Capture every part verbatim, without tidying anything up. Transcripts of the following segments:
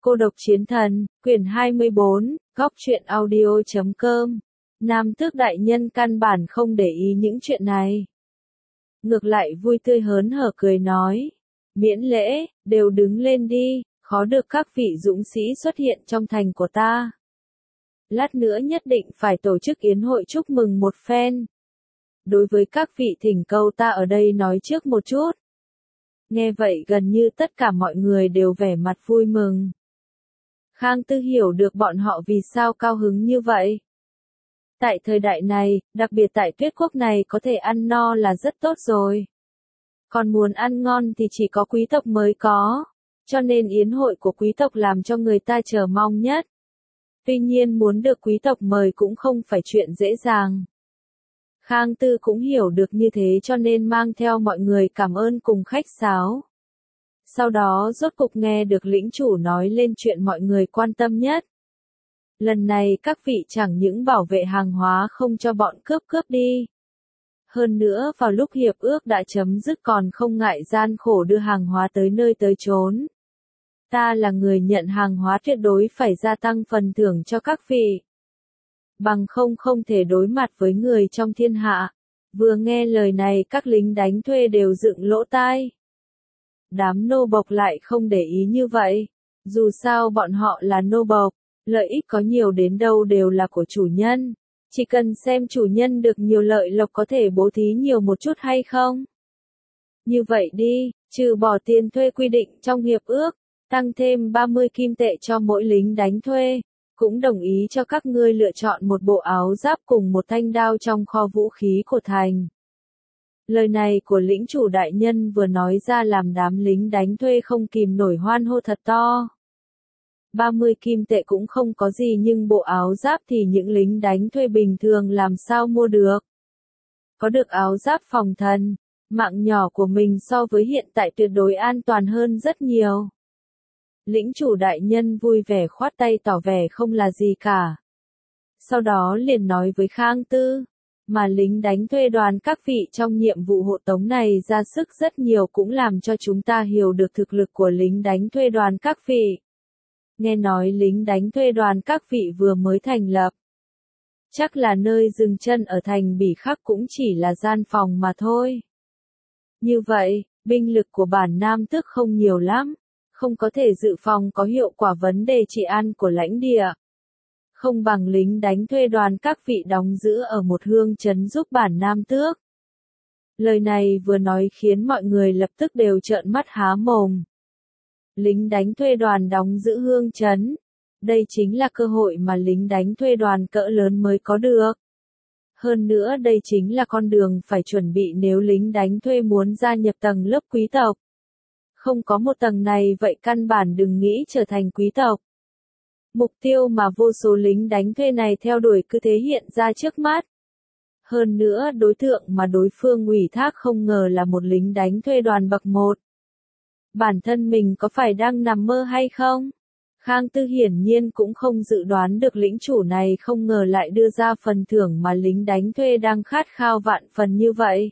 Cô độc chiến thần, quyển hai mươi bốn, góc truyện audio chấm com. Nam tước đại nhân căn bản không để ý những chuyện này. Ngược lại vui tươi hớn hở cười nói. Miễn lễ, đều đứng lên đi, khó được các vị dũng sĩ xuất hiện trong thành của ta. Lát nữa nhất định phải tổ chức yến hội chúc mừng một phen. Đối với các vị thỉnh cầu ta ở đây nói trước một chút. Nghe vậy gần như tất cả mọi người đều vẻ mặt vui mừng. Khang Tư hiểu được bọn họ vì sao cao hứng như vậy. Tại thời đại này, đặc biệt tại Tuyết Quốc này có thể ăn no là rất tốt rồi. Còn muốn ăn ngon thì chỉ có quý tộc mới có. Cho nên yến hội của quý tộc làm cho người ta chờ mong nhất. Tuy nhiên muốn được quý tộc mời cũng không phải chuyện dễ dàng. Khang Tư cũng hiểu được như thế cho nên mang theo mọi người cảm ơn cùng khách sáo. Sau đó rốt cục nghe được lĩnh chủ nói lên chuyện mọi người quan tâm nhất. Lần này các vị chẳng những bảo vệ hàng hóa không cho bọn cướp cướp đi. Hơn nữa vào lúc hiệp ước đã chấm dứt còn không ngại gian khổ đưa hàng hóa tới nơi tới chốn. Ta là người nhận hàng hóa tuyệt đối phải gia tăng phần thưởng cho các vị. Bằng không không thể đối mặt với người trong thiên hạ. Vừa nghe lời này các lính đánh thuê đều dựng lỗ tai. Đám nô bộc lại không để ý như vậy. Dù sao bọn họ là nô bộc, lợi ích có nhiều đến đâu đều là của chủ nhân. Chỉ cần xem chủ nhân được nhiều lợi lộc có thể bố thí nhiều một chút hay không. Như vậy đi, trừ bỏ tiền thuê quy định trong hiệp ước, tăng thêm ba mươi kim tệ cho mỗi lính đánh thuê. Cũng đồng ý cho các ngươi lựa chọn một bộ áo giáp cùng một thanh đao trong kho vũ khí của thành. Lời này của lĩnh chủ đại nhân vừa nói ra làm đám lính đánh thuê không kìm nổi hoan hô thật to. ba mươi kim tệ cũng không có gì nhưng bộ áo giáp thì những lính đánh thuê bình thường làm sao mua được. Có được áo giáp phòng thân, mạng nhỏ của mình so với hiện tại tuyệt đối an toàn hơn rất nhiều. Lĩnh chủ đại nhân vui vẻ khoát tay tỏ vẻ không là gì cả. Sau đó liền nói với Khang Tư, mà lính đánh thuê đoàn các vị trong nhiệm vụ hộ tống này ra sức rất nhiều cũng làm cho chúng ta hiểu được thực lực của lính đánh thuê đoàn các vị. Nghe nói lính đánh thuê đoàn các vị vừa mới thành lập. Chắc là nơi dừng chân ở thành Bỉ Khắc cũng chỉ là gian phòng mà thôi. Như vậy, binh lực của bản Nam Tước không nhiều lắm. Không có thể dự phòng có hiệu quả vấn đề trị an của lãnh địa. Không bằng lính đánh thuê đoàn các vị đóng giữ ở một hương trấn giúp bản Nam Tước. Lời này vừa nói khiến mọi người lập tức đều trợn mắt há mồm. Lính đánh thuê đoàn đóng giữ hương trấn. Đây chính là cơ hội mà lính đánh thuê đoàn cỡ lớn mới có được. Hơn nữa đây chính là con đường phải chuẩn bị nếu lính đánh thuê muốn gia nhập tầng lớp quý tộc. Không có một tầng này vậy căn bản đừng nghĩ trở thành quý tộc. Mục tiêu mà vô số lính đánh thuê này theo đuổi cứ thế hiện ra trước mắt. Hơn nữa đối tượng mà đối phương ủy thác không ngờ là một lính đánh thuê đoàn bậc một. Bản thân mình có phải đang nằm mơ hay không? Khang Tư hiển nhiên cũng không dự đoán được lĩnh chủ này không ngờ lại đưa ra phần thưởng mà lính đánh thuê đang khát khao vạn phần như vậy.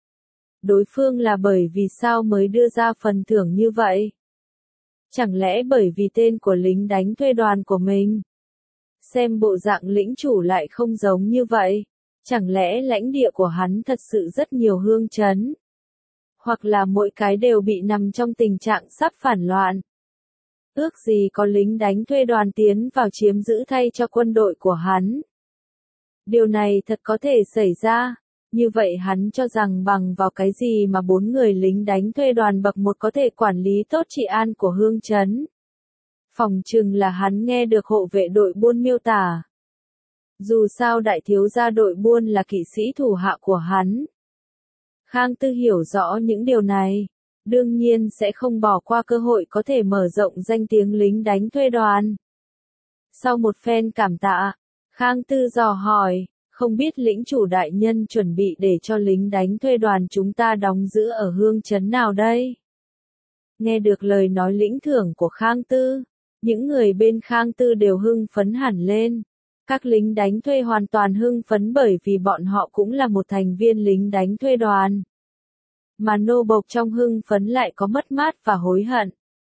Đối phương là bởi vì sao mới đưa ra phần thưởng như vậy? Chẳng lẽ bởi vì tên của lính đánh thuê đoàn của mình? Xem bộ dạng lĩnh chủ lại không giống như vậy. Chẳng lẽ lãnh địa của hắn thật sự rất nhiều hương trấn? Hoặc là mỗi cái đều bị nằm trong tình trạng sắp phản loạn? Ước gì có lính đánh thuê đoàn tiến vào chiếm giữ thay cho quân đội của hắn? Điều này thật có thể xảy ra. Như vậy hắn cho rằng bằng vào cái gì mà bốn người lính đánh thuê đoàn bậc một có thể quản lý tốt trị an của hương trấn. Phòng chừng là hắn nghe được hộ vệ đội buôn miêu tả. Dù sao đại thiếu gia đội buôn là kỵ sĩ thủ hạ của hắn. Khang Tư hiểu rõ những điều này. Đương nhiên sẽ không bỏ qua cơ hội có thể mở rộng danh tiếng lính đánh thuê đoàn. Sau một phen cảm tạ, Khang Tư dò hỏi. Không biết lĩnh chủ đại nhân chuẩn bị để cho lính đánh thuê đoàn chúng ta đóng giữ ở hương trấn nào đây? Nghe được lời nói lĩnh thưởng của Khang Tư, những người bên Khang Tư đều hưng phấn hẳn lên. Các lính đánh thuê hoàn toàn hưng phấn bởi vì bọn họ cũng là một thành viên lính đánh thuê đoàn. Mà nô bộc trong hưng phấn lại có mất mát và hối hận.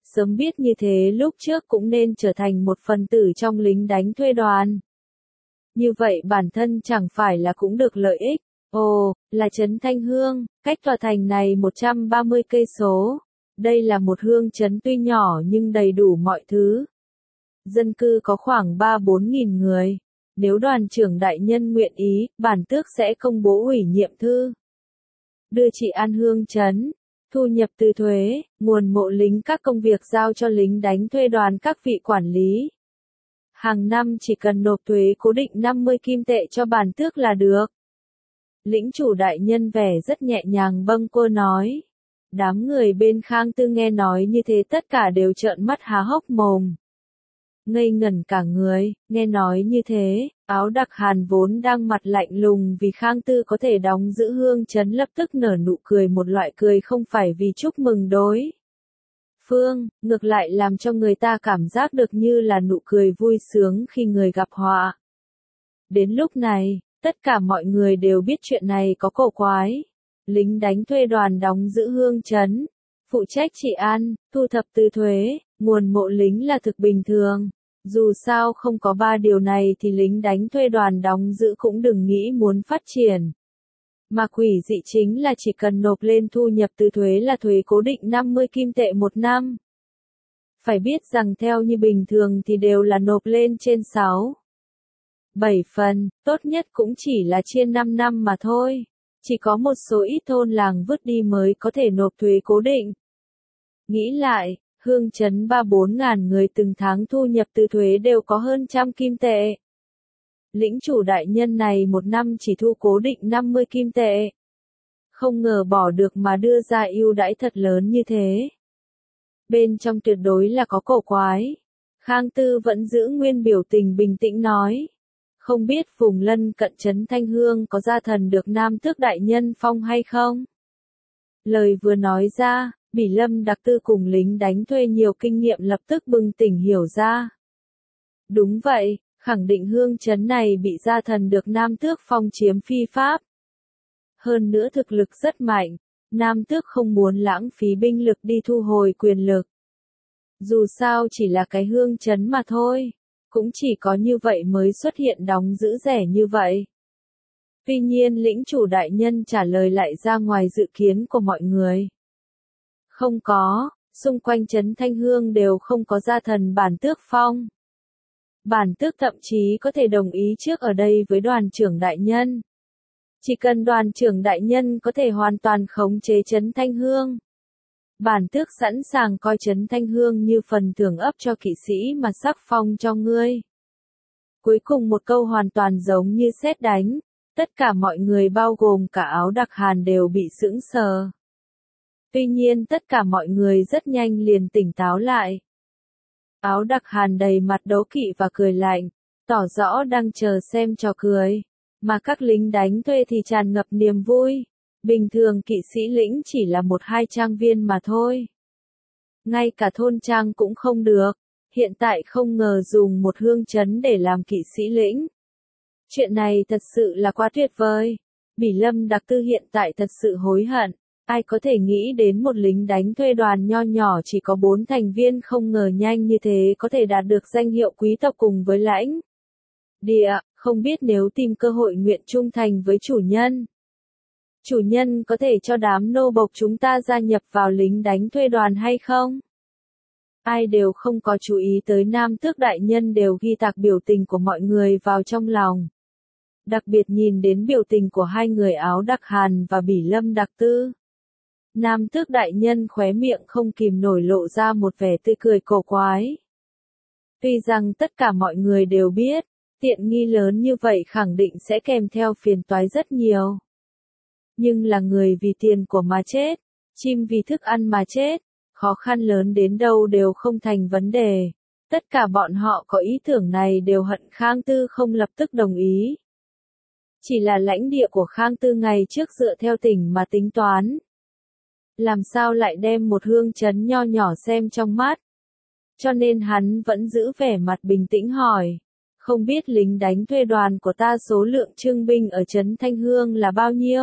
Sớm biết như thế lúc trước cũng nên trở thành một phần tử trong lính đánh thuê đoàn. Như vậy bản thân chẳng phải là cũng được lợi ích. Ồ, là trấn Thanh Hương, cách tòa thành này một trăm ba mươi cây số. Đây là một hương trấn tuy nhỏ nhưng đầy đủ mọi thứ. Dân cư có khoảng ba bốn nghìn người. Nếu đoàn trưởng đại nhân nguyện ý, bản tước sẽ công bố ủy nhiệm thư. Đưa chị An Hương trấn, thu nhập từ thuế, nguồn mộ lính các công việc giao cho lính đánh thuê đoàn các vị quản lý. Hàng năm chỉ cần nộp thuế cố định năm mươi kim tệ cho bản tước là được. Lĩnh chủ đại nhân vẻ rất nhẹ nhàng bâng quơ nói. Đám người bên Khang Tư nghe nói như thế tất cả đều trợn mắt há hốc mồm. Ngây ngẩn cả người, nghe nói như thế, Áo Đặc Hàn vốn đang mặt lạnh lùng vì Khang Tư có thể đóng giữ hương trấn lập tức nở nụ cười, một loại cười không phải vì chúc mừng đối phương, ngược lại làm cho người ta cảm giác được như là nụ cười vui sướng khi người gặp họa. Đến lúc này, tất cả mọi người đều biết chuyện này có cổ quái. Lính đánh thuê đoàn đóng giữ hương trấn, phụ trách trị an, thu thập từ thuế, nguồn mộ lính là thực bình thường. Dù sao không có ba điều này thì lính đánh thuê đoàn đóng giữ cũng đừng nghĩ muốn phát triển. Mà quỷ dị chính là chỉ cần nộp lên thu nhập từ thuế là thuế cố định năm mươi kim tệ một năm. Phải biết rằng theo như bình thường thì đều là nộp lên trên sáu, bảy phần, tốt nhất cũng chỉ là trên năm năm mà thôi. Chỉ có một số ít thôn làng vứt đi mới có thể nộp thuế cố định. Nghĩ lại, hương trấn ba bốn ngàn người từng tháng thu nhập từ thuế đều có hơn trăm kim tệ. Lĩnh chủ đại nhân này một năm chỉ thu cố định năm mươi kim tệ. Không ngờ bỏ được mà đưa ra ưu đãi thật lớn như thế. Bên trong tuyệt đối là có cổ quái. Khang Tư vẫn giữ nguyên biểu tình bình tĩnh nói. Không biết vùng lân cận trấn Thanh Hương có gia thần được Nam Tước đại nhân phong hay không? Lời vừa nói ra, Bỉ Lâm Đặc Tư cùng lính đánh thuê nhiều kinh nghiệm lập tức bừng tỉnh hiểu ra. Đúng vậy, khẳng định hương trấn này bị gia thần được Nam Tước phong chiếm phi pháp. Hơn nữa thực lực rất mạnh, Nam Tước không muốn lãng phí binh lực đi thu hồi quyền lực. Dù sao chỉ là cái hương trấn mà thôi. Cũng chỉ có như vậy mới xuất hiện đóng giữ rẻ như vậy. Tuy nhiên lĩnh chủ đại nhân trả lời lại ra ngoài dự kiến của mọi người. Không có, xung quanh trấn Thanh Hương đều không có gia thần bản tước phong. Bản tước thậm chí có thể đồng ý trước ở đây với đoàn trưởng đại nhân. Chỉ cần đoàn trưởng đại nhân có thể hoàn toàn khống chế trấn Thanh Hương. Bản tước sẵn sàng coi trấn Thanh Hương như phần thưởng ấp cho kỵ sĩ mà sắc phong cho ngươi. Cuối cùng một câu hoàn toàn giống như sét đánh, tất cả mọi người bao gồm cả Áo Đặc Hàn đều bị sững sờ. Tuy nhiên tất cả mọi người rất nhanh liền tỉnh táo lại. Áo Đặc Hàn đầy mặt đố kỵ và cười lạnh, tỏ rõ đang chờ xem trò cười, mà các lính đánh thuê thì tràn ngập niềm vui. Bình thường kỵ sĩ lĩnh chỉ là một hai trang viên mà thôi. Ngay cả thôn trang cũng không được, hiện tại không ngờ dùng một hương trấn để làm kỵ sĩ lĩnh. Chuyện này thật sự là quá tuyệt vời. Bỉ Lâm Đặc Tư hiện tại thật sự hối hận. Ai có thể nghĩ đến một lính đánh thuê đoàn nho nhỏ chỉ có bốn thành viên không ngờ nhanh như thế có thể đạt được danh hiệu quý tộc cùng với lãnh địa, không biết nếu tìm cơ hội nguyện trung thành với chủ nhân. Chủ nhân có thể cho đám nô bộc chúng ta gia nhập vào lính đánh thuê đoàn hay không? Ai đều không có chú ý tới Nam Tước đại nhân đều ghi tạc biểu tình của mọi người vào trong lòng. Đặc biệt nhìn đến biểu tình của hai người Áo Đặc Hàn và Bỉ Lâm Đặc Tư. Nam Tước đại nhân khóe miệng không kìm nổi lộ ra một vẻ tươi cười cổ quái. Tuy rằng tất cả mọi người đều biết, tiện nghi lớn như vậy khẳng định sẽ kèm theo phiền toái rất nhiều. Nhưng là người vì tiền của mà chết, chim vì thức ăn mà chết, khó khăn lớn đến đâu đều không thành vấn đề. Tất cả bọn họ có ý tưởng này đều hận Khang Tư không lập tức đồng ý. Chỉ là lãnh địa của Khang Tư ngày trước dựa theo tỉnh mà tính toán. Làm sao lại đem một hương trấn nho nhỏ xem trong mắt. Cho nên hắn vẫn giữ vẻ mặt bình tĩnh hỏi. Không biết lính đánh thuê đoàn của ta số lượng trương binh ở trấn Thanh Hương là bao nhiêu?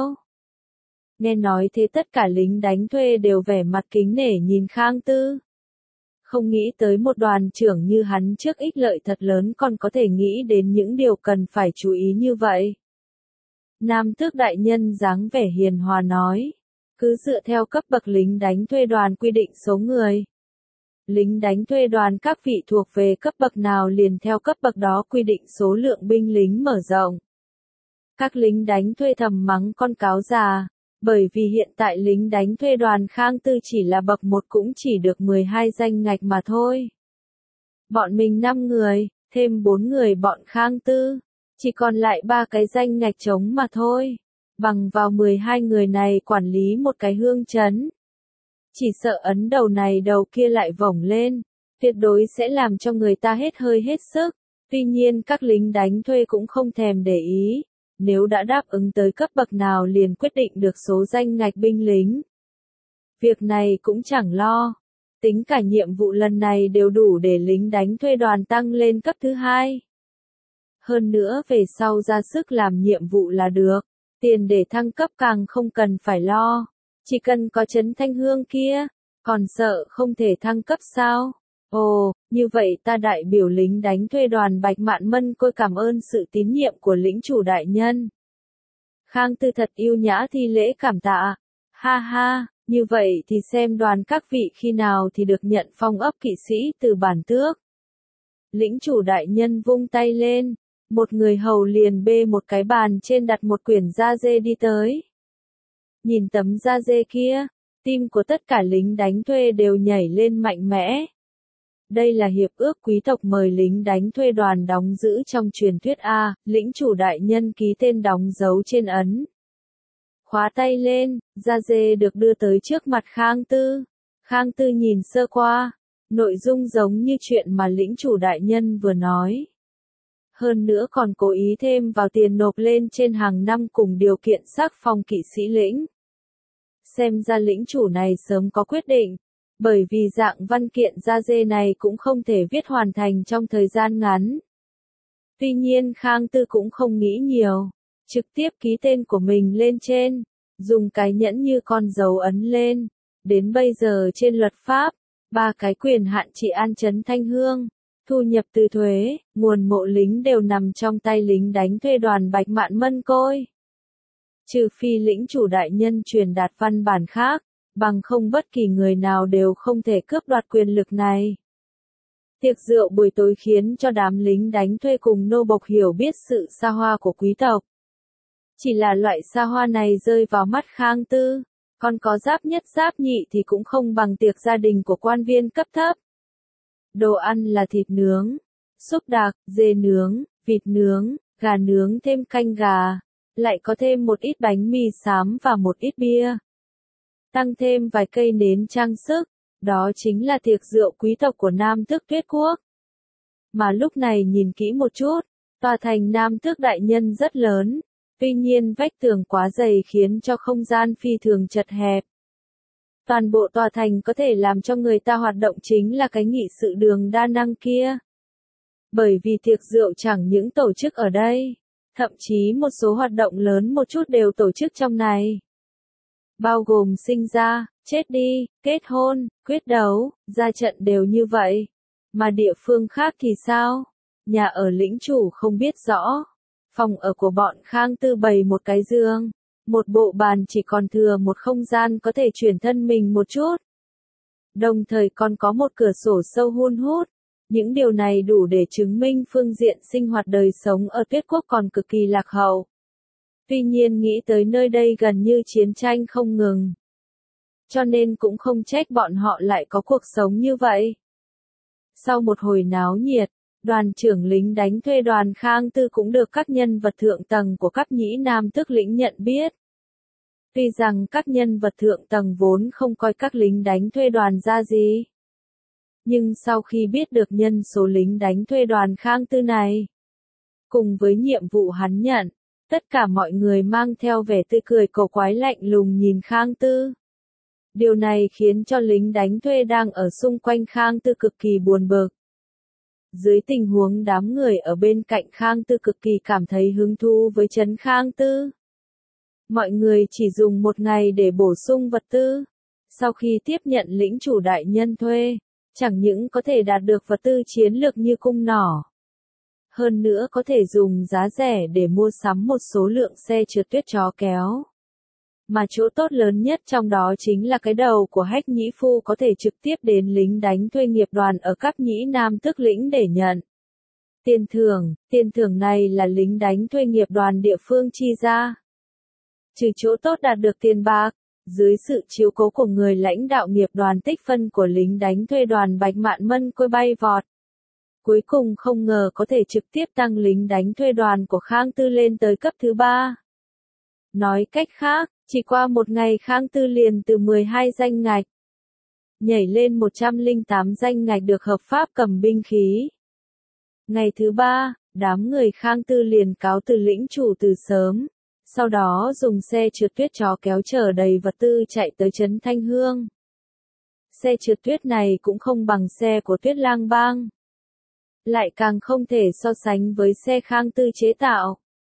Nghe nói thế tất cả lính đánh thuê đều vẻ mặt kính nể nhìn Khang Tư. không nghĩ tới một đoàn trưởng như hắn trước ích lợi thật lớn còn có thể nghĩ đến những điều cần phải chú ý như vậy. Nam tước đại nhân dáng vẻ hiền hòa nói, cứ dựa theo cấp bậc lính đánh thuê đoàn quy định số người. Lính đánh thuê đoàn các vị thuộc về cấp bậc nào liền theo cấp bậc đó quy định số lượng binh lính mở rộng. Các lính đánh thuê thầm mắng con cáo già, bởi vì hiện tại lính đánh thuê đoàn Khang Tư chỉ là bậc một cũng chỉ được mười hai danh ngạch mà thôi. Bọn mình năm người, thêm bốn người bọn Khang Tư, chỉ còn lại ba cái danh ngạch trống mà thôi. Bằng vào mười hai người này quản lý một cái hương trấn. Chỉ sợ ấn đầu này đầu kia lại vổng lên, tuyệt đối sẽ làm cho người ta hết hơi hết sức. Tuy nhiên các lính đánh thuê cũng không thèm để ý, nếu đã đáp ứng tới cấp bậc nào liền quyết định được số danh ngạch binh lính. Việc này cũng chẳng lo, tính cả nhiệm vụ lần này đều đủ để lính đánh thuê đoàn tăng lên cấp thứ hai. Hơn nữa về sau ra sức làm nhiệm vụ là được, tiền để thăng cấp càng không cần phải lo. Chỉ cần có Trấn Thanh Hương kia, còn sợ không thể thăng cấp sao? Ồ, như vậy ta đại biểu lính đánh thuê đoàn Bạch Mạn Mân Côi cảm ơn sự tín nhiệm của lĩnh chủ đại nhân. Khang Tư thật yêu nhã thi lễ cảm tạ. Ha ha, như vậy thì xem đoàn các vị khi nào thì được nhận phong ấp kỵ sĩ từ bản tước. Lĩnh chủ đại nhân vung tay lên, một người hầu liền bê một cái bàn trên đặt một quyển da dê đi tới. Nhìn tấm da dê kia, tim của tất cả lính đánh thuê đều nhảy lên mạnh mẽ. Đây là hiệp ước quý tộc mời lính đánh thuê đoàn đóng giữ trong truyền thuyết A, lĩnh chủ đại nhân ký tên đóng dấu trên ấn. Khóa tay lên, da dê được đưa tới trước mặt Khang Tư. Khang Tư nhìn sơ qua, nội dung giống như chuyện mà lĩnh chủ đại nhân vừa nói. Hơn nữa còn cố ý thêm vào tiền nộp lên trên hàng năm cùng điều kiện sắc phong kỵ sĩ lĩnh. Xem ra lĩnh chủ này sớm có quyết định, bởi vì dạng văn kiện da dê này cũng không thể viết hoàn thành trong thời gian ngắn. Tuy nhiên Khang Tư cũng không nghĩ nhiều, trực tiếp ký tên của mình lên trên, dùng cái nhẫn như con dấu ấn lên. Đến bây giờ trên luật pháp, ba cái quyền hạn trị an Trấn Thanh Hương, thu nhập từ thuế, nguồn mộ lính đều nằm trong tay lính đánh thuê đoàn Bạch Mạn Mân Côi. Trừ phi lĩnh chủ đại nhân truyền đạt văn bản khác, bằng không bất kỳ người nào đều không thể cướp đoạt quyền lực này. Tiệc rượu buổi tối khiến cho đám lính đánh thuê cùng nô bộc hiểu biết sự xa hoa của quý tộc. Chỉ là loại xa hoa này rơi vào mắt Khang Tư, còn có giáp nhất giáp nhị thì cũng không bằng tiệc gia đình của quan viên cấp thấp. Đồ ăn là thịt nướng, xúc đặc, dê nướng, vịt nướng, gà nướng thêm canh gà, lại có thêm một ít bánh mì xám và một ít bia. Tăng thêm vài cây nến trang sức, đó chính là tiệc rượu quý tộc của Nam Tước Tuyết Quốc. Mà lúc này nhìn kỹ một chút, tòa thành Nam Tước đại nhân rất lớn, tuy nhiên vách tường quá dày khiến cho không gian phi thường chật hẹp. Toàn bộ tòa thành có thể làm cho người ta hoạt động chính là cái nghị sự đường đa năng kia. Bởi vì tiệc rượu chẳng những tổ chức ở đây, thậm chí một số hoạt động lớn một chút đều tổ chức trong này. Bao gồm sinh ra, chết đi, kết hôn, quyết đấu, ra trận đều như vậy. Mà địa phương khác thì sao? Nhà ở lĩnh chủ không biết rõ. Phòng ở của bọn Khang Tư bày một cái giường, một bộ bàn chỉ còn thừa một không gian có thể chuyển thân mình một chút. Đồng thời còn có một cửa sổ sâu hun hút. Những điều này đủ để chứng minh phương diện sinh hoạt đời sống ở Tuyết Quốc còn cực kỳ lạc hậu. Tuy nhiên nghĩ tới nơi đây gần như chiến tranh không ngừng. Cho nên cũng không trách bọn họ lại có cuộc sống như vậy. Sau một hồi náo nhiệt, đoàn trưởng lính đánh thuê đoàn Khang Tư cũng được các nhân vật thượng tầng của cấp nhĩ Nam Tước lĩnh nhận biết. Tuy rằng các nhân vật thượng tầng vốn không coi các lính đánh thuê đoàn ra gì. Nhưng sau khi biết được nhân số lính đánh thuê đoàn Khang Tư này, cùng với nhiệm vụ hắn nhận, tất cả mọi người mang theo vẻ tươi cười cổ quái lạnh lùng nhìn Khang Tư. Điều này khiến cho lính đánh thuê đang ở xung quanh Khang Tư cực kỳ buồn bực. Dưới tình huống đám người ở bên cạnh Khang Tư cực kỳ cảm thấy hứng thú với trấn Khang Tư. Mọi người chỉ dùng một ngày để bổ sung vật tư. Sau khi tiếp nhận lĩnh chủ đại nhân thuê, Chẳng những có thể đạt được vật tư chiến lược như cung nỏ, hơn nữa có thể dùng giá rẻ để mua sắm một số lượng xe trượt tuyết chó kéo. Mà chỗ tốt lớn nhất trong đó chính là cái đầu của Hách Nhĩ Phu có thể trực tiếp đến lính đánh thuê nghiệp đoàn ở Cáp Nhĩ Nam Tước lĩnh để nhận tiền thưởng. Tiền thưởng này là lính đánh thuê nghiệp đoàn địa phương chi ra. Trừ chỗ tốt đạt được tiền bạc, dưới sự chiếu cố của người lãnh đạo nghiệp đoàn, tích phân của lính đánh thuê đoàn Bạch Mạn Mân Côi bay vọt. Cuối cùng không ngờ có thể trực tiếp tăng lính đánh thuê đoàn của Khang Tư lên tới cấp thứ ba. Nói cách khác, chỉ qua một ngày Khang Tư liền từ mười hai danh ngạch nhảy lên một trăm lẻ tám danh ngạch được hợp pháp cầm binh khí. Ngày thứ ba, đám người Khang Tư liền cáo từ lĩnh chủ từ sớm, sau đó dùng xe trượt tuyết chó kéo chở đầy vật tư chạy tới trấn Thanh Hương. Xe trượt tuyết này cũng không bằng xe của Tuyết Lang Bang, lại càng không thể so sánh với xe Khang Tư chế tạo.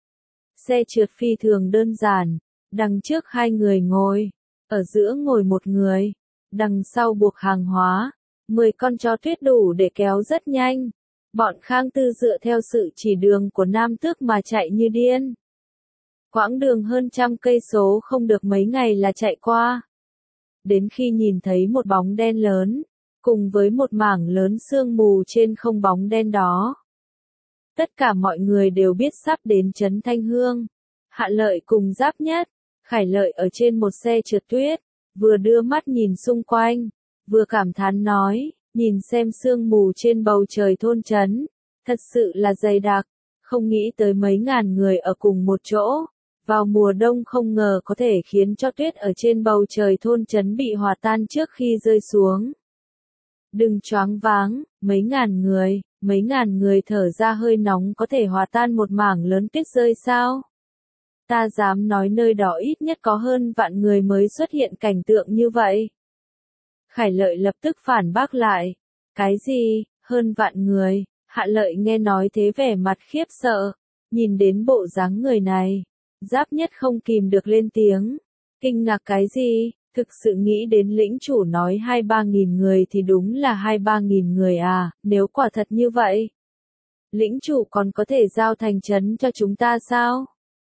Xe trượt phi thường đơn giản, đằng trước hai người ngồi, ở giữa ngồi một người, đằng sau buộc hàng hóa, mười con chó tuyết đủ để kéo rất nhanh. Bọn Khang Tư dựa theo sự chỉ đường của Nam Tước mà chạy như điên. Quãng đường hơn trăm cây số không được mấy ngày là chạy qua. Đến khi nhìn thấy một bóng đen lớn, cùng với một mảng lớn sương mù trên không bóng đen đó, tất cả mọi người đều biết sắp đến trấn Thanh Hương. Hạ Lợi cùng Giáp Nhất, Khải Lợi ở trên một xe trượt tuyết, vừa đưa mắt nhìn xung quanh, vừa cảm thán nói, nhìn xem sương mù trên bầu trời thôn trấn, thật sự là dày đặc, không nghĩ tới mấy ngàn người ở cùng một chỗ, vào mùa đông không ngờ có thể khiến cho tuyết ở trên bầu trời thôn trấn bị hòa tan trước khi rơi xuống. Đừng choáng váng, mấy ngàn người, mấy ngàn người thở ra hơi nóng có thể hòa tan một mảng lớn tuyết rơi sao? Ta dám nói nơi đó ít nhất có hơn vạn người mới xuất hiện cảnh tượng như vậy. Khải Lợi lập tức phản bác lại. Cái gì, hơn vạn người? Hạ Lợi nghe nói thế vẻ mặt khiếp sợ, nhìn đến bộ dáng người này. Giáp Nhất không kìm được lên tiếng. Kinh ngạc cái gì? Thực sự nghĩ đến lĩnh chủ nói hai ba nghìn người thì đúng là hai ba nghìn người à, nếu quả thật như vậy. Lĩnh chủ còn có thể giao thành trấn cho chúng ta sao?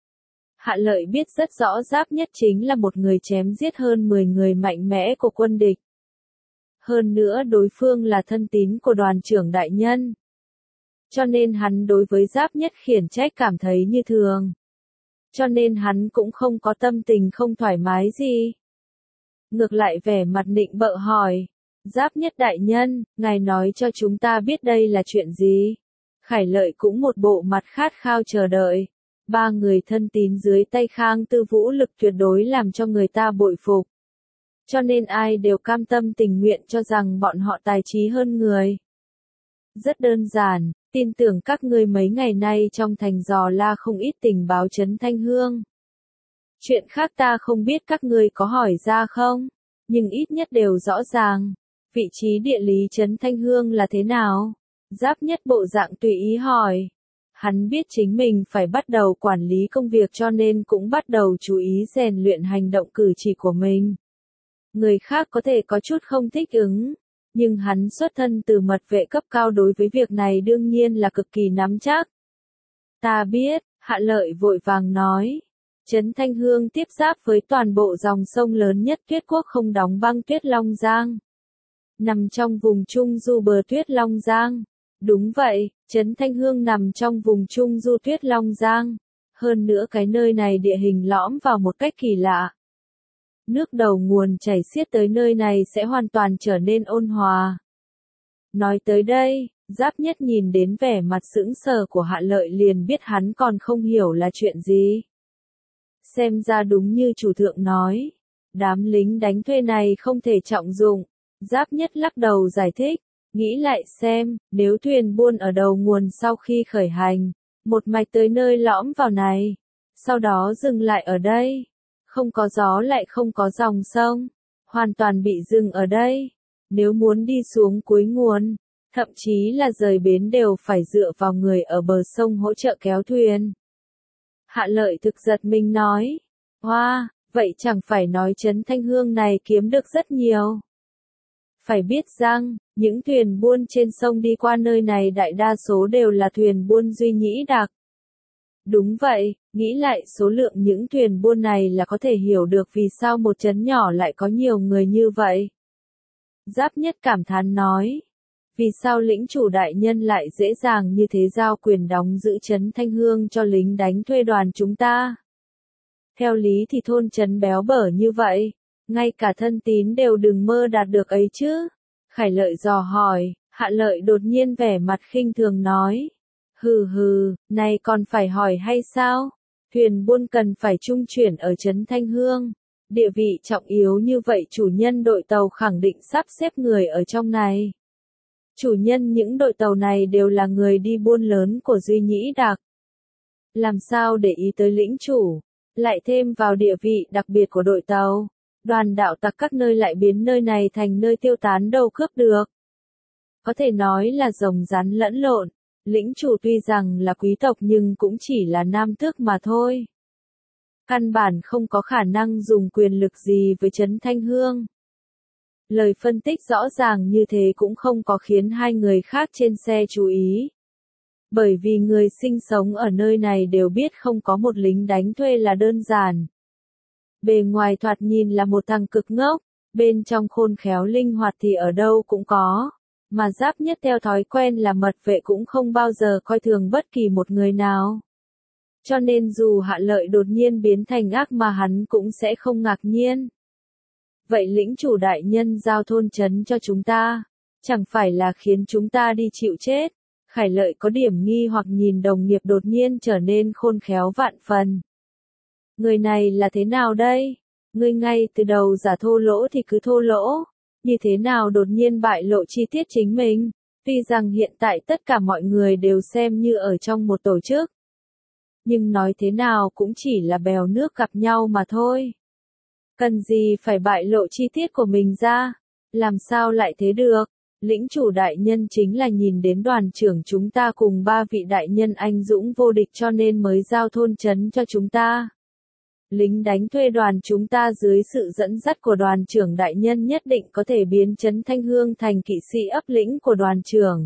Hạ Lợi biết rất rõ Giáp Nhất chính là một người chém giết hơn mười người mạnh mẽ của quân địch. Hơn nữa đối phương là thân tín của đoàn trưởng đại nhân. Cho nên hắn đối với Giáp Nhất khiển trách cảm thấy như thường. Cho nên hắn cũng không có tâm tình không thoải mái gì. Ngược lại vẻ mặt nịnh bợ hỏi. Giáp Nhất đại nhân, ngài nói cho chúng ta biết đây là chuyện gì? Khải Lợi cũng một bộ mặt khát khao chờ đợi. Ba người thân tín dưới tay Khang Tư vũ lực tuyệt đối làm cho người ta bội phục. Cho nên ai đều cam tâm tình nguyện cho rằng bọn họ tài trí hơn người. Rất đơn giản, tin tưởng các ngươi mấy ngày nay trong thành dò la không ít tình báo trấn Thanh Hương. Chuyện khác ta không biết các ngươi có hỏi ra không, nhưng ít nhất đều rõ ràng. Vị trí địa lý trấn Thanh Hương là thế nào? Giáp Nhất bộ dạng tùy ý hỏi. Hắn biết chính mình phải bắt đầu quản lý công việc cho nên cũng bắt đầu chú ý rèn luyện hành động cử chỉ của mình. Người khác có thể có chút không thích ứng, nhưng hắn xuất thân từ mật vệ cấp cao đối với việc này đương nhiên là cực kỳ nắm chắc. Ta biết, Hạ Lợi vội vàng nói. Trấn Thanh Hương tiếp giáp với toàn bộ dòng sông lớn nhất Tuyết Quốc không đóng băng Tuyết Long Giang. Nằm trong vùng trung du bờ Tuyết Long Giang. Đúng vậy, trấn Thanh Hương nằm trong vùng trung du Tuyết Long Giang. Hơn nữa cái nơi này địa hình lõm vào một cách kỳ lạ. Nước đầu nguồn chảy xiết tới nơi này sẽ hoàn toàn trở nên ôn hòa. Nói tới đây, Giáp Nhất nhìn đến vẻ mặt sững sờ của Hạ Lợi liền biết hắn còn không hiểu là chuyện gì. Xem ra đúng như chủ thượng nói, đám lính đánh thuê này không thể trọng dụng. Giáp Nhất lắc đầu giải thích, nghĩ lại xem, nếu thuyền buôn ở đầu nguồn sau khi khởi hành, một mạch tới nơi lõm vào này, sau đó dừng lại ở đây, không có gió lại không có dòng sông, hoàn toàn bị dừng ở đây. Nếu muốn đi xuống cuối nguồn, thậm chí là rời bến đều phải dựa vào người ở bờ sông hỗ trợ kéo thuyền. Hạ Lợi thực giật mình nói, hoa, wow, vậy chẳng phải nói trấn Thanh Hương này kiếm được rất nhiều. Phải biết rằng, những thuyền buôn trên sông đi qua nơi này đại đa số đều là thuyền buôn Duy Nhĩ Đặc. Đúng vậy, nghĩ lại số lượng những thuyền buôn này là có thể hiểu được vì sao một trấn nhỏ lại có nhiều người như vậy. Giáp Nhất cảm thán nói. Vì sao lĩnh chủ đại nhân lại dễ dàng như thế giao quyền đóng giữ trấn Thanh Hương cho lính đánh thuê đoàn chúng ta? Theo lý thì thôn trấn béo bở như vậy, ngay cả thân tín đều đừng mơ đạt được ấy chứ. Khải Lợi dò hỏi, Hạ Lợi đột nhiên vẻ mặt khinh thường nói. Hừ hừ, này còn phải hỏi hay sao? Thuyền buôn cần phải trung chuyển ở trấn Thanh Hương. Địa vị trọng yếu như vậy chủ nhân đội tàu khẳng định sắp xếp người ở trong này. Chủ nhân những đội tàu này đều là người đi buôn lớn của Duy Nhĩ Đặc. Làm sao để ý tới lĩnh chủ, lại thêm vào địa vị đặc biệt của đội tàu, đoàn đạo tặc các nơi lại biến nơi này thành nơi tiêu tán đâu cướp được. Có thể nói là rồng rắn lẫn lộn, lĩnh chủ tuy rằng là quý tộc nhưng cũng chỉ là nam tước mà thôi. Căn bản không có khả năng dùng quyền lực gì với trấn Thanh Hương. Lời phân tích rõ ràng như thế cũng không có khiến hai người khác trên xe chú ý. Bởi vì người sinh sống ở nơi này đều biết không có một lính đánh thuê là đơn giản. Bề ngoài thoạt nhìn là một thằng cực ngốc, bên trong khôn khéo linh hoạt thì ở đâu cũng có. Mà Giáp Nhất theo thói quen là mật vệ cũng không bao giờ coi thường bất kỳ một người nào. Cho nên dù Hạ Lợi đột nhiên biến thành ác mà hắn cũng sẽ không ngạc nhiên. Vậy lĩnh chủ đại nhân giao thôn trấn cho chúng ta, chẳng phải là khiến chúng ta đi chịu chết? Khải Lợi có điểm nghi hoặc nhìn đồng nghiệp đột nhiên trở nên khôn khéo vạn phần. Người này là thế nào đây? Ngươi ngay từ đầu giả thô lỗ thì cứ thô lỗ, như thế nào đột nhiên bại lộ chi tiết chính mình? Tuy rằng hiện tại tất cả mọi người đều xem như ở trong một tổ chức. Nhưng nói thế nào cũng chỉ là bèo nước gặp nhau mà thôi. Cần gì phải bại lộ chi tiết của mình ra? Làm sao lại thế được? Lĩnh chủ đại nhân chính là nhìn đến đoàn trưởng chúng ta cùng ba vị đại nhân anh dũng vô địch cho nên mới giao thôn trấn cho chúng ta. Lính đánh thuê đoàn chúng ta dưới sự dẫn dắt của đoàn trưởng đại nhân nhất định có thể biến trấn Thanh Hương thành kỵ sĩ ấp lĩnh của đoàn trưởng.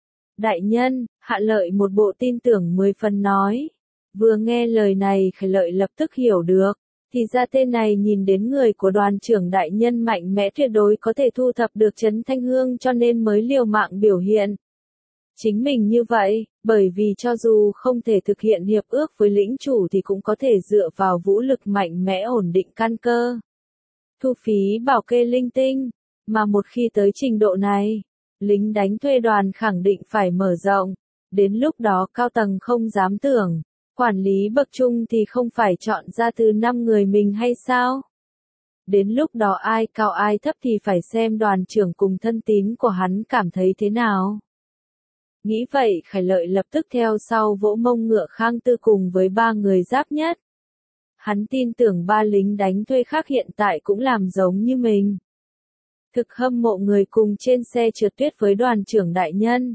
Đại nhân, Hạ Lợi một bộ tin tưởng mười phần nói. Vừa nghe lời này Khải Lợi lập tức hiểu được. Thì ra tên này nhìn đến người của đoàn trưởng đại nhân mạnh mẽ tuyệt đối có thể thu thập được trấn Thanh Hương cho nên mới liều mạng biểu hiện. Chính mình như vậy, bởi vì cho dù không thể thực hiện hiệp ước với lĩnh chủ thì cũng có thể dựa vào vũ lực mạnh mẽ ổn định căn cơ. Thu phí bảo kê linh tinh, mà một khi tới trình độ này, lính đánh thuê đoàn khẳng định phải mở rộng, đến lúc đó cao tầng không dám tưởng. Quản lý bậc trung thì không phải chọn ra từ năm người mình hay sao? Đến lúc đó ai cao ai thấp thì phải xem đoàn trưởng cùng thân tín của hắn cảm thấy thế nào. Nghĩ vậy Khải Lợi lập tức theo sau vỗ mông ngựa Khang Tư cùng với ba người Giáp Nhất. Hắn tin tưởng ba lính đánh thuê khác hiện tại cũng làm giống như mình. Thực hâm mộ người cùng trên xe trượt tuyết với đoàn trưởng đại nhân.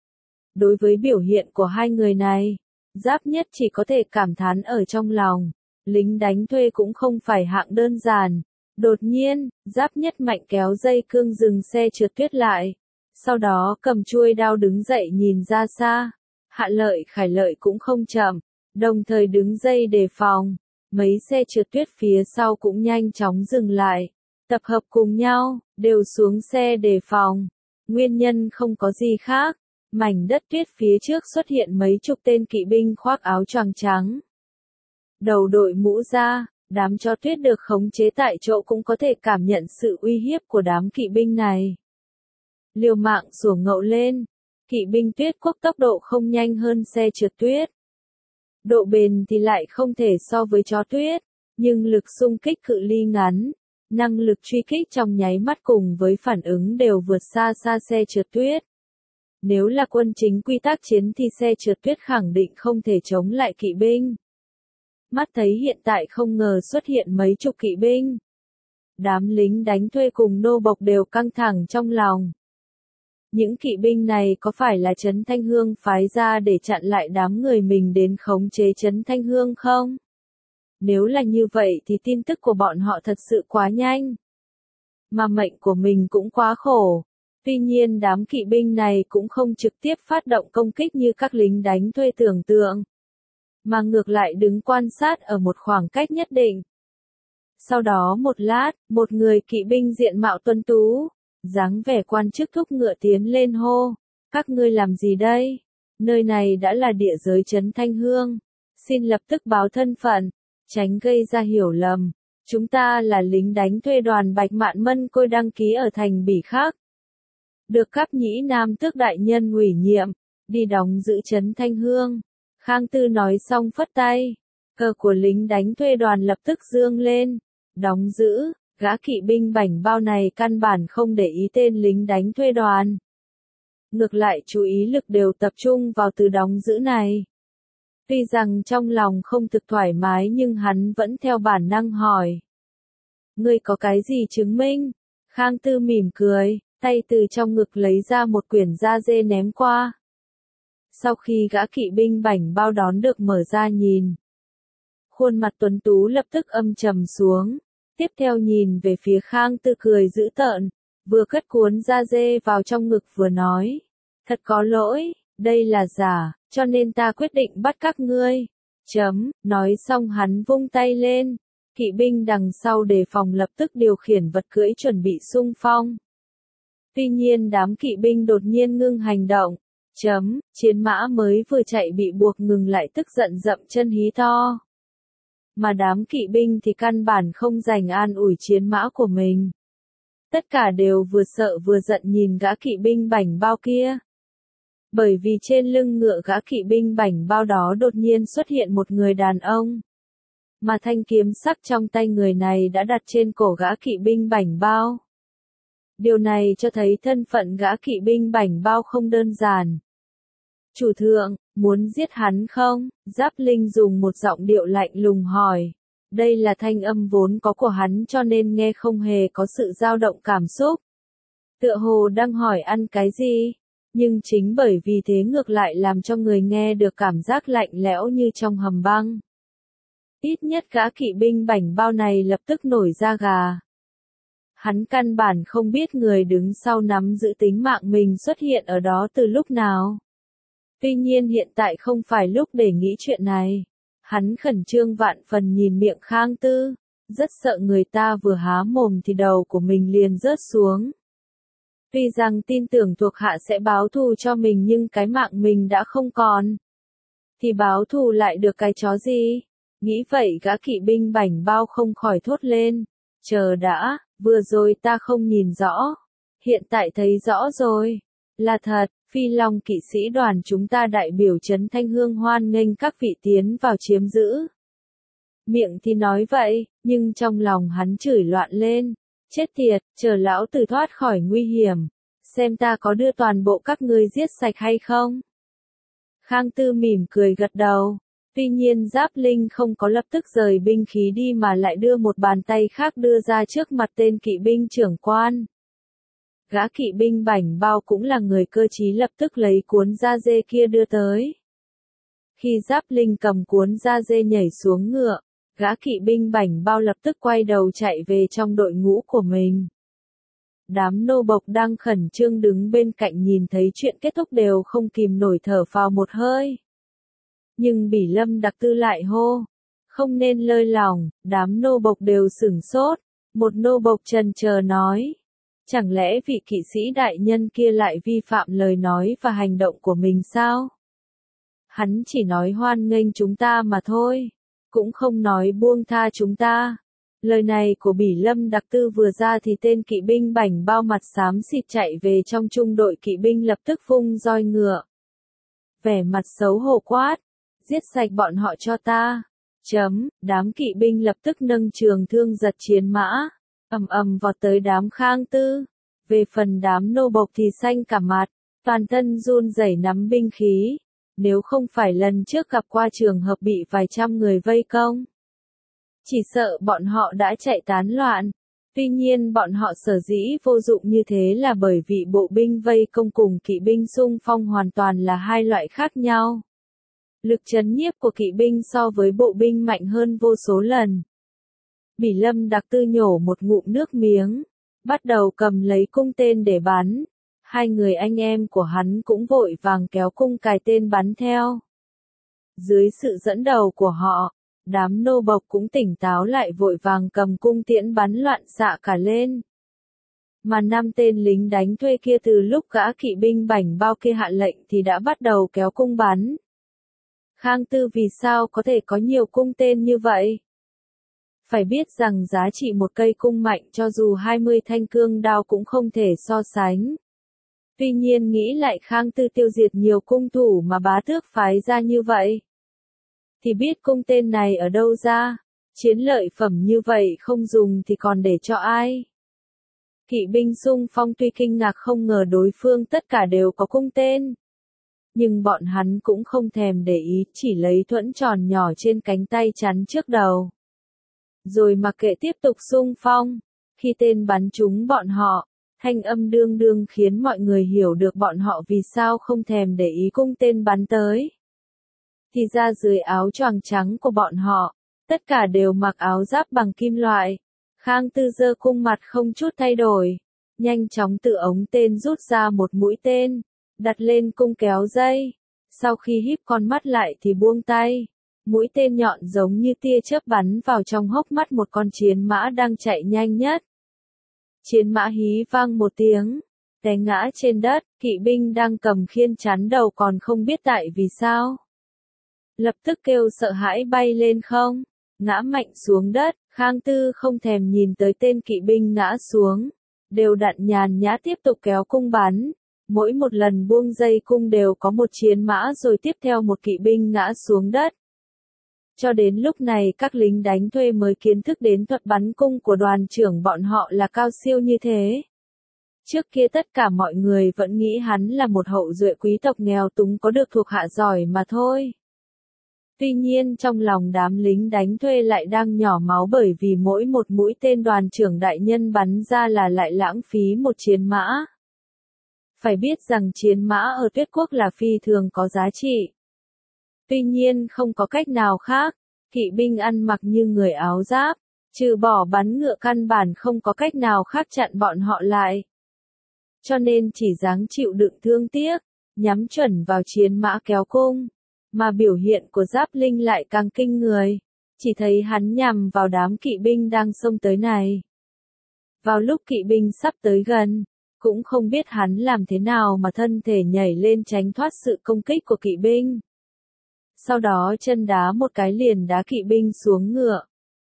Đối với biểu hiện của hai người này, Giáp Nhất chỉ có thể cảm thán ở trong lòng, lính đánh thuê cũng không phải hạng đơn giản. Đột nhiên, Giáp Nhất mạnh kéo dây cương dừng xe trượt tuyết lại, sau đó cầm chuôi đao đứng dậy nhìn ra xa. Hạ Lợi Khải Lợi cũng không chậm, đồng thời đứng dây đề phòng, mấy xe trượt tuyết phía sau cũng nhanh chóng dừng lại, tập hợp cùng nhau, đều xuống xe đề phòng. Nguyên nhân không có gì khác. Mảnh đất tuyết phía trước xuất hiện mấy chục tên kỵ binh khoác áo choàng trắng. Đầu đội mũ ra, đám chó tuyết được khống chế tại chỗ cũng có thể cảm nhận sự uy hiếp của đám kỵ binh này. Liều mạng sủa ngậu lên, kỵ binh tuyết quốc tốc độ không nhanh hơn xe trượt tuyết. Độ bền thì lại không thể so với chó tuyết, nhưng lực xung kích cự ly ngắn, năng lực truy kích trong nháy mắt cùng với phản ứng đều vượt xa xa xe trượt tuyết. Nếu là quân chính quy tắc chiến thì xe trượt tuyết khẳng định không thể chống lại kỵ binh. Mắt thấy hiện tại không ngờ xuất hiện mấy chục kỵ binh. Đám lính đánh thuê cùng nô bộc đều căng thẳng trong lòng. Những kỵ binh này có phải là trấn Thanh Hương phái ra để chặn lại đám người mình đến khống chế trấn Thanh Hương không? Nếu là như vậy thì tin tức của bọn họ thật sự quá nhanh. mà mệnh của mình cũng quá khổ. Tuy nhiên đám kỵ binh này cũng không trực tiếp phát động công kích như các lính đánh thuê tưởng tượng, mà ngược lại đứng quan sát ở một khoảng cách nhất định. Sau đó một lát, một người kỵ binh diện mạo tuấn tú, dáng vẻ quan chức thúc ngựa tiến lên hô, các ngươi làm gì đây? Nơi này đã là địa giới trấn Thanh Hương, xin lập tức báo thân phận, tránh gây ra hiểu lầm. Chúng ta là lính đánh thuê đoàn Bạch Mạn Mân Côi đăng ký ở thành Bỉ Khắc, được cấp nhĩ nam tước đại nhân ủy nhiệm, đi đóng giữ trấn Thanh Hương. Khang Tư nói xong phất tay, cờ của lính đánh thuê đoàn lập tức dương lên, đóng giữ. Gã kỵ binh bảnh bao này căn bản không để ý tên lính đánh thuê đoàn. Ngược lại chú ý lực đều tập trung vào từ đóng giữ này. Tuy rằng trong lòng không thực thoải mái nhưng hắn vẫn theo bản năng hỏi. Ngươi có cái gì chứng minh? Khang Tư mỉm cười, tay từ trong ngực lấy ra một quyển da dê ném qua. Sau khi gã kỵ binh bảnh bao đón được mở ra nhìn, khuôn mặt tuấn tú lập tức âm trầm xuống. Tiếp theo nhìn về phía Khang Tư cười dữ tợn, vừa cất cuốn da dê vào trong ngực vừa nói. Thật có lỗi, đây là giả, cho nên ta quyết định bắt các ngươi. Chấm, nói xong hắn vung tay lên. Kỵ binh đằng sau đề phòng lập tức điều khiển vật cưỡi chuẩn bị xung phong. Tuy nhiên đám kỵ binh đột nhiên ngưng hành động. Chấm, chiến mã mới vừa chạy bị buộc ngừng lại tức giận dậm chân hí to. Mà đám kỵ binh thì căn bản không dành an ủi chiến mã của mình. Tất cả đều vừa sợ vừa giận nhìn gã kỵ binh bảnh bao kia. Bởi vì trên lưng ngựa gã kỵ binh bảnh bao đó đột nhiên xuất hiện một người đàn ông. Mà thanh kiếm sắc trong tay người này đã đặt trên cổ gã kỵ binh bảnh bao. Điều này cho thấy thân phận gã kỵ binh bảnh bao không đơn giản. Chủ thượng, muốn giết hắn không? Giáp Linh dùng một giọng điệu lạnh lùng hỏi. Đây là thanh âm vốn có của hắn cho nên nghe không hề có sự dao động cảm xúc. Tựa hồ đang hỏi ăn cái gì? Nhưng chính bởi vì thế ngược lại làm cho người nghe được cảm giác lạnh lẽo như trong hầm băng. Ít nhất gã kỵ binh bảnh bao này lập tức nổi da gà. Hắn căn bản không biết người đứng sau nắm giữ tính mạng mình xuất hiện ở đó từ lúc nào. Tuy nhiên hiện tại không phải lúc để nghĩ chuyện này. Hắn khẩn trương vạn phần nhìn miệng Khang Tư, rất sợ người ta vừa há mồm thì đầu của mình liền rớt xuống. Tuy rằng tin tưởng thuộc hạ sẽ báo thù cho mình nhưng cái mạng mình đã không còn. Thì báo thù lại được cái chó gì? Nghĩ vậy gã kỵ binh bảnh bao không khỏi thốt lên. Chờ đã, vừa rồi ta không nhìn rõ. Hiện tại thấy rõ rồi. Là thật, Phi Long kỵ sĩ đoàn chúng ta đại biểu trấn Thanh Hương hoan nghênh các vị tiến vào chiếm giữ. Miệng thì nói vậy, nhưng trong lòng hắn chửi loạn lên. Chết tiệt, chờ lão tử thoát khỏi nguy hiểm. Xem ta có đưa toàn bộ các ngươi giết sạch hay không? Khang Tư mỉm cười gật đầu. Tuy nhiên Giáp Linh không có lập tức rời binh khí đi mà lại đưa một bàn tay khác đưa ra trước mặt tên kỵ binh trưởng quan. Gã kỵ binh bảnh bao cũng là người cơ trí lập tức lấy cuốn da dê kia đưa tới. Khi Giáp Linh cầm cuốn da dê nhảy xuống ngựa, gã kỵ binh bảnh bao lập tức quay đầu chạy về trong đội ngũ của mình. Đám nô bộc đang khẩn trương đứng bên cạnh nhìn thấy chuyện kết thúc đều không kìm nổi thở phào một hơi. Nhưng Bỉ Lâm đặc tư lại hô, không nên lơi lỏng, đám nô bộc đều sửng sốt. Một nô bộc trần chờ nói, chẳng lẽ vị kỵ sĩ đại nhân kia lại vi phạm lời nói và hành động của mình sao? Hắn chỉ nói hoan nghênh chúng ta mà thôi, cũng không nói buông tha chúng ta. Lời này của Bỉ Lâm đặc tư vừa ra thì tên kỵ binh bảnh bao mặt xám xịt chạy về trong trung đội kỵ binh lập tức vung roi ngựa. Vẻ mặt xấu hổ quát, giết sạch bọn họ cho ta. Chấm, đám kỵ binh lập tức nâng trường thương giật chiến mã, ầm ầm vọt tới đám Khang Tư. Về phần đám nô bộc thì xanh cả mặt, toàn thân run rẩy nắm binh khí. Nếu không phải lần trước gặp qua trường hợp bị vài trăm người vây công, chỉ sợ bọn họ đã chạy tán loạn. Tuy nhiên bọn họ sở dĩ vô dụng như thế là bởi vì bộ binh vây công cùng kỵ binh xung phong hoàn toàn là hai loại khác nhau. Lực trấn nhiếp của kỵ binh so với bộ binh mạnh hơn vô số lần. Bỉ Lâm đặc tư nhổ một ngụm nước miếng. bắt đầu cầm lấy cung tên để bắn. Hai người anh em của hắn cũng vội vàng kéo cung cài tên bắn theo. Dưới sự dẫn đầu của họ, đám nô bộc cũng tỉnh táo lại vội vàng cầm cung tiễn bắn loạn xạ cả lên. Mà năm tên lính đánh thuê kia từ lúc gã kỵ binh bảnh bao kia hạ lệnh thì đã bắt đầu kéo cung bắn. Khang Tư vì sao có thể có nhiều cung tên như vậy? Phải biết rằng giá trị một cây cung mạnh cho dù hai mươi thanh cương đao cũng không thể so sánh. Tuy nhiên nghĩ lại Khang Tư tiêu diệt nhiều cung thủ mà bá tước phái ra như vậy. Thì biết cung tên này ở đâu ra, chiến lợi phẩm như vậy không dùng thì còn để cho ai? Kỵ binh xung phong tuy kinh ngạc không ngờ đối phương tất cả đều có cung tên. Nhưng bọn hắn cũng không thèm để ý, chỉ lấy thuẫn tròn nhỏ trên cánh tay chắn trước đầu. Rồi mặc kệ tiếp tục xung phong, khi tên bắn trúng bọn họ, thanh âm đương đương khiến mọi người hiểu được bọn họ vì sao không thèm để ý cung tên bắn tới. Thì ra dưới áo choàng trắng của bọn họ, tất cả đều mặc áo giáp bằng kim loại. Khang Tư giơ cung mặt không chút thay đổi, nhanh chóng từ ống tên rút ra một mũi tên, đặt lên cung kéo dây. Sau khi híp con mắt lại thì buông tay, mũi tên nhọn giống như tia chớp bắn vào trong hốc mắt một con chiến mã đang chạy nhanh nhất. Chiến mã hí vang một tiếng, té ngã trên đất, kỵ binh đang cầm khiên chắn đầu còn không biết tại vì sao. Lập tức kêu sợ hãi bay lên không, ngã mạnh xuống đất. Khang Tư không thèm nhìn tới tên kỵ binh ngã xuống, đều đặn nhàn nhã tiếp tục kéo cung bắn. Mỗi một lần buông dây cung đều có một chiến mã rồi tiếp theo một kỵ binh ngã xuống đất. Cho đến lúc này các lính đánh thuê mới kiến thức đến thuật bắn cung của đoàn trưởng bọn họ là cao siêu như thế. Trước kia tất cả mọi người vẫn nghĩ hắn là một hậu duệ quý tộc nghèo túng có được thuộc hạ giỏi mà thôi. Tuy nhiên trong lòng đám lính đánh thuê lại đang nhỏ máu bởi vì mỗi một mũi tên đoàn trưởng đại nhân bắn ra là lại lãng phí một chiến mã. Phải biết rằng chiến mã ở Tuyết Quốc là phi thường có giá trị. Tuy nhiên không có cách nào khác, kỵ binh ăn mặc như người áo giáp, trừ bỏ bắn ngựa căn bản không có cách nào khác chặn bọn họ lại. Cho nên chỉ dáng chịu đựng thương tiếc, nhắm chuẩn vào chiến mã kéo cung. Mà biểu hiện của Giáp Linh lại càng kinh người, chỉ thấy hắn nhằm vào đám kỵ binh đang xông tới này. Vào lúc kỵ binh sắp tới gần, cũng không biết hắn làm thế nào mà thân thể nhảy lên tránh thoát sự công kích của kỵ binh. Sau đó chân đá một cái liền đá kỵ binh xuống ngựa.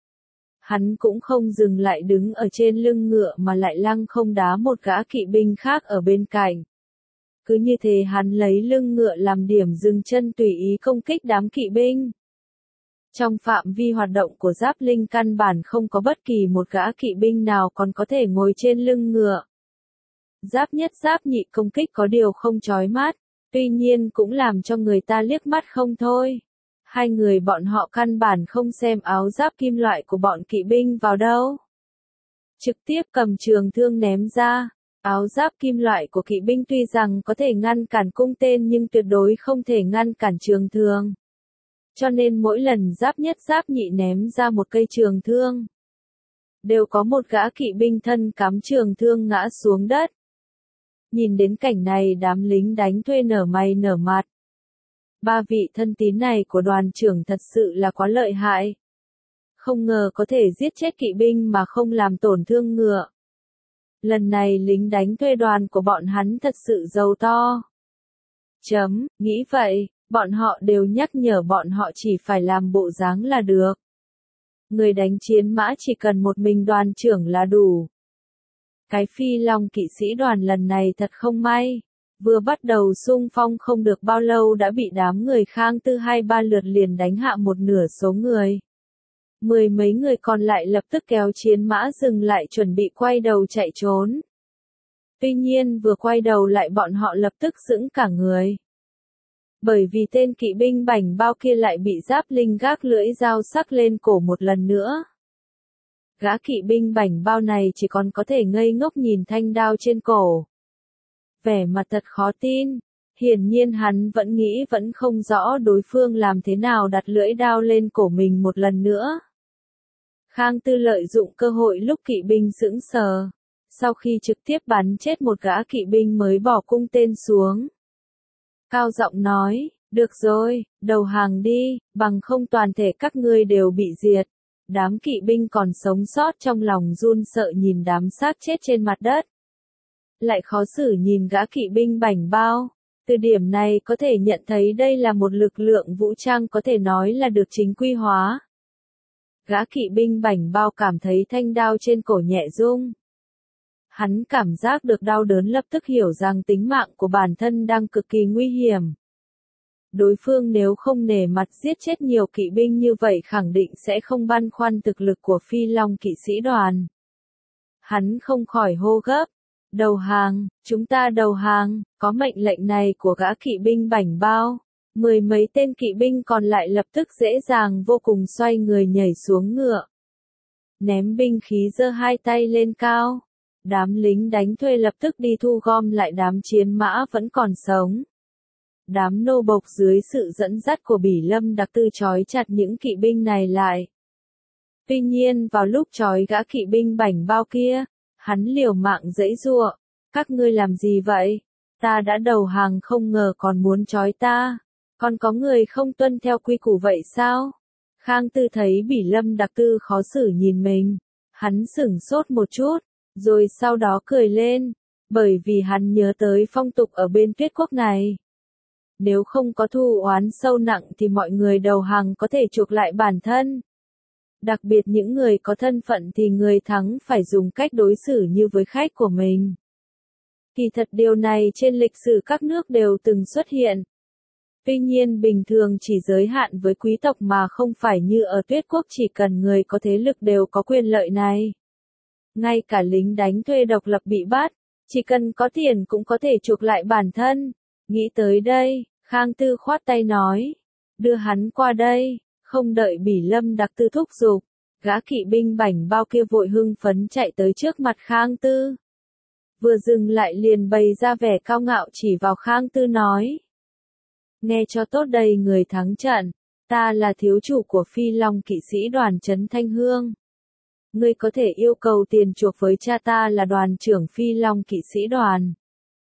Hắn cũng không dừng lại đứng ở trên lưng ngựa mà lại lăng không đá một gã kỵ binh khác ở bên cạnh. Cứ như thế hắn lấy lưng ngựa làm điểm dừng chân tùy ý công kích đám kỵ binh. Trong phạm vi hoạt động của Giáp Linh căn bản không có bất kỳ một gã kỵ binh nào còn có thể ngồi trên lưng ngựa. Giáp nhất giáp nhị công kích có điều không chói mắt, tuy nhiên cũng làm cho người ta liếc mắt không thôi. Hai người bọn họ căn bản không xem áo giáp kim loại của bọn kỵ binh vào đâu. Trực tiếp cầm trường thương ném ra. Áo giáp kim loại của kỵ binh tuy rằng có thể ngăn cản cung tên nhưng tuyệt đối không thể ngăn cản trường thương. Cho nên mỗi lần giáp nhất giáp nhị ném ra một cây trường thương, đều có một gã kỵ binh thân cắm trường thương ngã xuống đất. Nhìn đến cảnh này đám lính đánh thuê nở mày nở mặt. Ba vị thân tín này của đoàn trưởng thật sự là quá lợi hại. Không ngờ có thể giết chết kỵ binh mà không làm tổn thương ngựa. Lần này lính đánh thuê đoàn của bọn hắn thật sự giàu to. Chấm, nghĩ vậy, bọn họ đều nhắc nhở bọn họ chỉ phải làm bộ dáng là được. Người đánh chiến mã chỉ cần một mình đoàn trưởng là đủ. Cái phi long kỵ sĩ đoàn lần này thật không may. Vừa bắt đầu xung phong không được bao lâu đã bị đám người Khang Tư hai ba lượt liền đánh hạ một nửa số người. Mười mấy người còn lại lập tức kéo chiến mã dừng lại chuẩn bị quay đầu chạy trốn. Tuy nhiên vừa quay đầu lại bọn họ lập tức sững cả người. Bởi vì tên kỵ binh bảnh bao kia lại bị Giáp Linh gác lưỡi dao sắc lên cổ một lần nữa. Gã kỵ binh bảnh bao này chỉ còn có thể ngây ngốc nhìn thanh đao trên cổ. Vẻ mặt thật khó tin, hiển nhiên hắn vẫn nghĩ vẫn không rõ đối phương làm thế nào đặt lưỡi đao lên cổ mình một lần nữa. Khang Tư lợi dụng cơ hội lúc kỵ binh sững sờ, sau khi trực tiếp bắn chết một gã kỵ binh mới bỏ cung tên xuống. Cao giọng nói, được rồi, đầu hàng đi, bằng không toàn thể các ngươi đều bị diệt. Đám kỵ binh còn sống sót trong lòng run sợ nhìn đám xác chết trên mặt đất. Lại khó xử nhìn gã kỵ binh bảnh bao. Từ điểm này có thể nhận thấy đây là một lực lượng vũ trang có thể nói là được chính quy hóa. Gã kỵ binh bảnh bao cảm thấy thanh đao trên cổ nhẹ rung. Hắn cảm giác được đau đớn lập tức hiểu rằng tính mạng của bản thân đang cực kỳ nguy hiểm. Đối phương nếu không nể mặt giết chết nhiều kỵ binh như vậy khẳng định sẽ không băn khoăn thực lực của Phi Long kỵ sĩ đoàn. Hắn không khỏi hô gấp. Đầu hàng, chúng ta đầu hàng, có mệnh lệnh này của gã kỵ binh bảnh bao. Mười mấy tên kỵ binh còn lại lập tức dễ dàng vô cùng xoay người nhảy xuống ngựa. Ném binh khí giơ hai tay lên cao. Đám lính đánh thuê lập tức đi thu gom lại đám chiến mã vẫn còn sống. Đám nô bộc dưới sự dẫn dắt của Bỉ Lâm Đặc Tư trói chặt những kỵ binh này lại. Tuy nhiên vào lúc trói gã kỵ binh bảnh bao kia, hắn liều mạng giãy giụa. Các ngươi làm gì vậy? Ta đã đầu hàng không ngờ còn muốn trói ta. Còn có người không tuân theo quy củ vậy sao? Khang Tư thấy Bỉ Lâm Đặc Tư khó xử nhìn mình. Hắn sửng sốt một chút, rồi sau đó cười lên. Bởi vì hắn nhớ tới phong tục ở bên Tuyết Quốc này. Nếu không có thù oán sâu nặng thì mọi người đầu hàng có thể chuộc lại bản thân. Đặc biệt những người có thân phận thì người thắng phải dùng cách đối xử như với khách của mình. Kỳ thật điều này trên lịch sử các nước đều từng xuất hiện. Tuy nhiên bình thường chỉ giới hạn với quý tộc mà không phải như ở Tuyết Quốc chỉ cần người có thế lực đều có quyền lợi này. Ngay cả lính đánh thuê độc lập bị bắt, chỉ cần có tiền cũng có thể chuộc lại bản thân. Nghĩ tới đây, Khang Tư khoát tay nói, đưa hắn qua đây, không đợi Bỉ Lâm Đặc Tư thúc giục, gã kỵ binh bảnh bao kia vội hưng phấn chạy tới trước mặt Khang Tư. Vừa dừng lại liền bày ra vẻ cao ngạo chỉ vào Khang Tư nói. Nghe cho tốt đây người thắng trận, ta là thiếu chủ của Phi Long kỵ sĩ đoàn Trấn Thanh Hương. Ngươi có thể yêu cầu tiền chuộc với cha ta là đoàn trưởng Phi Long kỵ sĩ đoàn.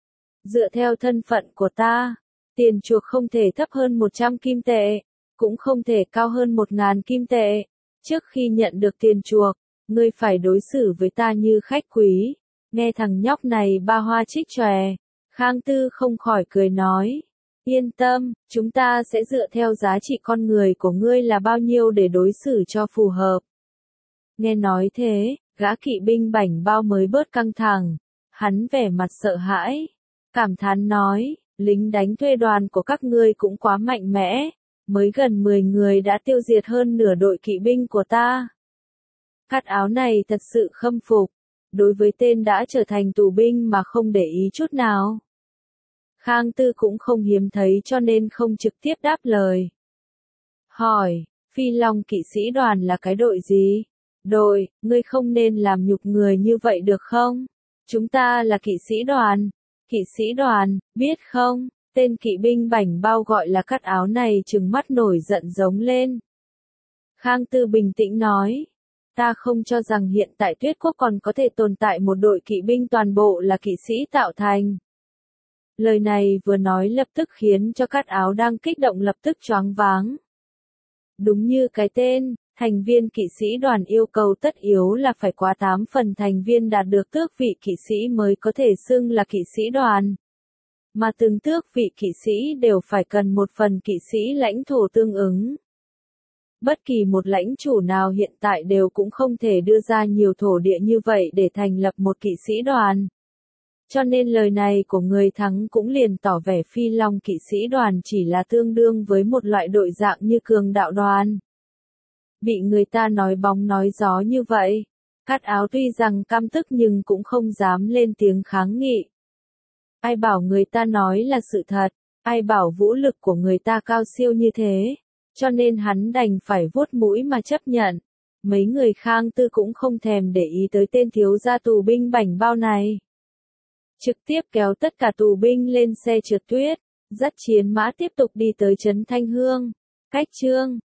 Dựa theo thân phận của ta, tiền chuộc không thể thấp hơn một trăm kim tệ, cũng không thể cao hơn một ngàn kim tệ. Trước khi nhận được tiền chuộc, ngươi phải đối xử với ta như khách quý. Nghe thằng nhóc này ba hoa trích chòe, Khang Tư không khỏi cười nói. Yên tâm, chúng ta sẽ dựa theo giá trị con người của ngươi là bao nhiêu để đối xử cho phù hợp. Nghe nói thế, gã kỵ binh bảnh bao mới bớt căng thẳng. Hắn vẻ mặt sợ hãi. Cảm thán nói, lính đánh thuê đoàn của các ngươi cũng quá mạnh mẽ. Mới gần mười người đã tiêu diệt hơn nửa đội kỵ binh của ta. Cắt áo này thật sự khâm phục. Đối với tên đã trở thành tù binh mà không để ý chút nào. Khang Tư cũng không hiếm thấy cho nên không trực tiếp đáp lời. Hỏi, Phi Long kỵ sĩ đoàn là cái đội gì? Đội, ngươi không nên làm nhục người như vậy được không? Chúng ta là kỵ sĩ đoàn. Kỵ sĩ đoàn, biết không? Tên kỵ binh bảnh bao gọi là cắt áo này trừng mắt nổi giận giống lên. Khang Tư bình tĩnh nói. Ta không cho rằng hiện tại Tuyết Quốc còn có thể tồn tại một đội kỵ binh toàn bộ là kỵ sĩ tạo thành. Lời này vừa nói lập tức khiến cho cắt áo đang kích động lập tức choáng váng. Đúng như cái tên, thành viên kỵ sĩ đoàn yêu cầu tất yếu là phải quá tám phần thành viên đạt được tước vị kỵ sĩ mới có thể xưng là kỵ sĩ đoàn. Mà từng tước vị kỵ sĩ đều phải cần một phần kỵ sĩ lãnh thổ tương ứng. Bất kỳ một lãnh chủ nào hiện tại đều cũng không thể đưa ra nhiều thổ địa như vậy để thành lập một kỵ sĩ đoàn. Cho nên lời này của người thắng cũng liền tỏ vẻ Phi Long kỵ sĩ đoàn chỉ là tương đương với một loại đội dạng như cường đạo đoàn. Bị người ta nói bóng nói gió như vậy, cắt áo tuy rằng căm tức nhưng cũng không dám lên tiếng kháng nghị. Ai bảo người ta nói là sự thật, ai bảo vũ lực của người ta cao siêu như thế, cho nên hắn đành phải vuốt mũi mà chấp nhận. Mấy người Khang Tư cũng không thèm để ý tới tên thiếu gia tù binh bảnh bao này. Trực tiếp kéo tất cả tù binh lên xe trượt tuyết, dắt chiến mã tiếp tục đi tới Trấn Thanh Hương. Cách chương